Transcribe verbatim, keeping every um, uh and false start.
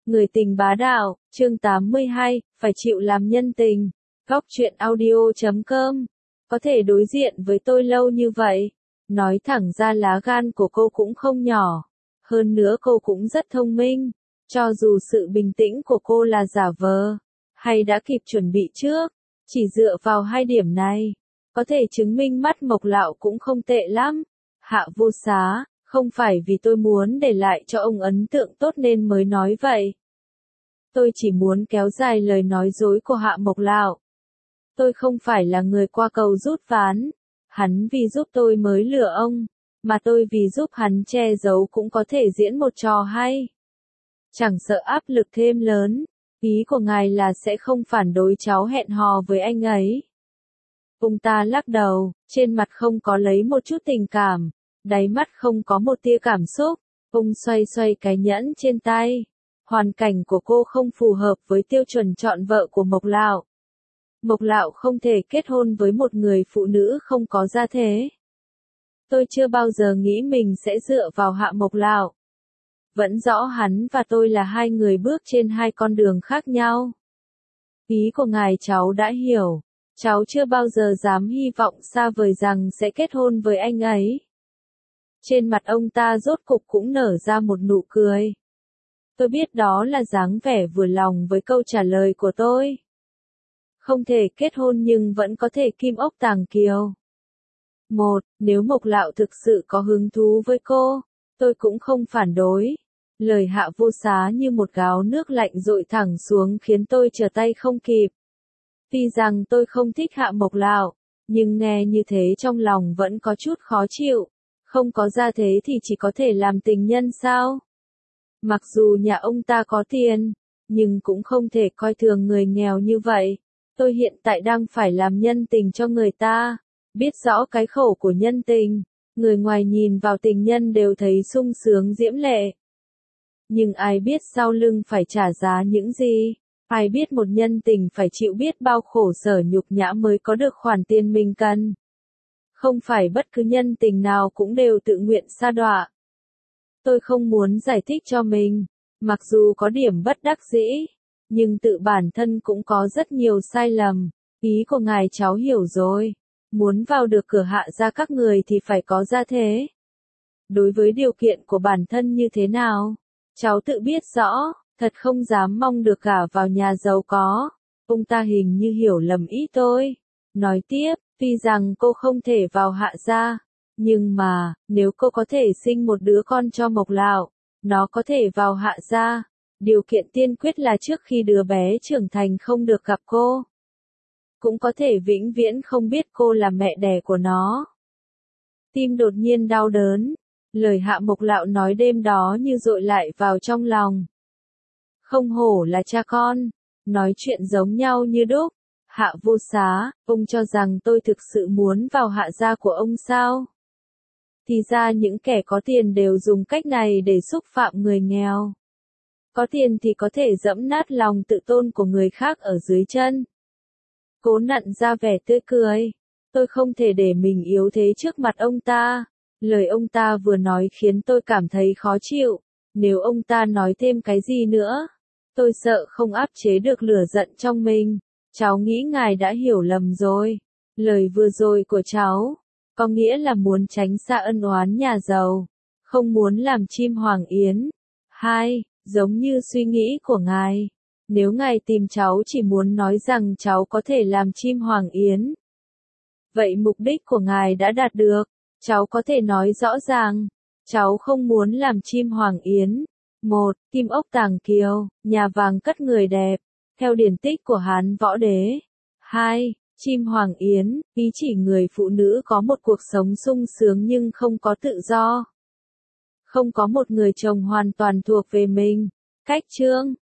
Người tình bá đạo, chương tám mươi hai, phải chịu làm nhân tình. Góc truyện audio chấm com. Có thể đối diện với tôi lâu như vậy. Nói thẳng ra lá gan của cô cũng không nhỏ. Hơn nữa cô cũng rất thông minh. Cho dù sự bình tĩnh của cô là giả vờ, hay đã kịp chuẩn bị trước, chỉ dựa vào hai điểm này, có thể chứng minh mắt Mộc Lạo cũng không tệ lắm. Hạ Vô Xá, không phải vì tôi muốn để lại cho ông ấn tượng tốt nên mới nói vậy. Tôi chỉ muốn kéo dài lời nói dối của Hạ Mộc Lạo. Tôi không phải là người qua cầu rút ván. Hắn vì giúp tôi mới lừa ông, mà tôi vì giúp hắn che giấu cũng có thể diễn một trò hay. Chẳng sợ áp lực thêm lớn, ý của ngài là sẽ không phản đối cháu hẹn hò với anh ấy. Ông ta lắc đầu, trên mặt không có lấy một chút tình cảm, đáy mắt không có một tia cảm xúc. Ông xoay xoay cái nhẫn trên tay. Hoàn cảnh của cô không phù hợp với tiêu chuẩn chọn vợ của Mộc Lạo. Mộc Lạo không thể kết hôn với một người phụ nữ không có gia thế. Tôi chưa bao giờ nghĩ mình sẽ dựa vào Hạ Mộc Lạo. Vẫn rõ hắn và tôi là hai người bước trên hai con đường khác nhau. Ý của ngài cháu đã hiểu. Cháu chưa bao giờ dám hy vọng xa vời rằng sẽ kết hôn với anh ấy. Trên mặt ông ta rốt cục cũng nở ra một nụ cười. Tôi biết đó là dáng vẻ vừa lòng với câu trả lời của tôi. Không thể kết hôn nhưng vẫn có thể kim ốc tàng kiều. Một, nếu Mộc Lạo thực sự có hứng thú với cô, tôi cũng không phản đối. Lời Hạ Vô Xá như một gáo nước lạnh dội thẳng xuống khiến tôi trở tay không kịp. Tuy rằng tôi không thích Hạ Mộc Lạo, nhưng nghe như thế trong lòng vẫn có chút khó chịu. Không có gia thế thì chỉ có thể làm tình nhân sao? Mặc dù nhà ông ta có tiền, nhưng cũng không thể coi thường người nghèo như vậy. Tôi hiện tại đang phải làm nhân tình cho người ta, biết rõ cái khổ của nhân tình, người ngoài nhìn vào tình nhân đều thấy sung sướng diễm lệ. Nhưng ai biết sau lưng phải trả giá những gì? Ai biết một nhân tình phải chịu biết bao khổ sở nhục nhã mới có được khoản tiền mình cần? Không phải bất cứ nhân tình nào cũng đều tự nguyện sa đọa. Tôi không muốn giải thích cho mình, mặc dù có điểm bất đắc dĩ, nhưng tự bản thân cũng có rất nhiều sai lầm. Ý của ngài cháu hiểu rồi. Muốn vào được cửa Hạ gia các người thì phải có gia thế. Đối với điều kiện của bản thân như thế nào, cháu tự biết rõ, thật không dám mong được gả vào nhà giàu có. Ông ta hình như hiểu lầm ý tôi. Nói tiếp, tuy rằng cô không thể vào Hạ gia, nhưng mà, nếu cô có thể sinh một đứa con cho Mộc Lạo, nó có thể vào Hạ gia. Điều kiện tiên quyết là trước khi đứa bé trưởng thành không được gặp cô. Cũng có thể vĩnh viễn không biết cô là mẹ đẻ của nó. Tim đột nhiên đau đớn. Lời Hạ Mộc Lạo nói đêm đó như dội lại vào trong lòng. Không hổ là cha con. Nói chuyện giống nhau như đúc. Hạ Vô Xá, ông cho rằng tôi thực sự muốn vào Hạ gia của ông sao? Thì ra những kẻ có tiền đều dùng cách này để xúc phạm người nghèo. Có tiền thì có thể dẫm nát lòng tự tôn của người khác ở dưới chân. Cố nặn ra vẻ tươi cười. Tôi không thể để mình yếu thế trước mặt ông ta. Lời ông ta vừa nói khiến tôi cảm thấy khó chịu. Nếu ông ta nói thêm cái gì nữa, tôi sợ không áp chế được lửa giận trong mình. Cháu nghĩ ngài đã hiểu lầm rồi. Lời vừa rồi của cháu, có nghĩa là muốn tránh xa ân oán nhà giàu. Không muốn làm chim hoàng yến. Hai, giống như suy nghĩ của ngài. Nếu ngài tìm cháu chỉ muốn nói rằng cháu có thể làm chim hoàng yến. Vậy mục đích của ngài đã đạt được. Cháu có thể nói rõ ràng. Cháu không muốn làm chim hoàng yến. Một, kim ốc tàng kiều, nhà vàng cất người đẹp. Theo điển tích của Hán Võ Đế. Hai, chim hoàng yến, ý chỉ người phụ nữ có một cuộc sống sung sướng nhưng không có tự do. Không có một người chồng hoàn toàn thuộc về mình. Cách chương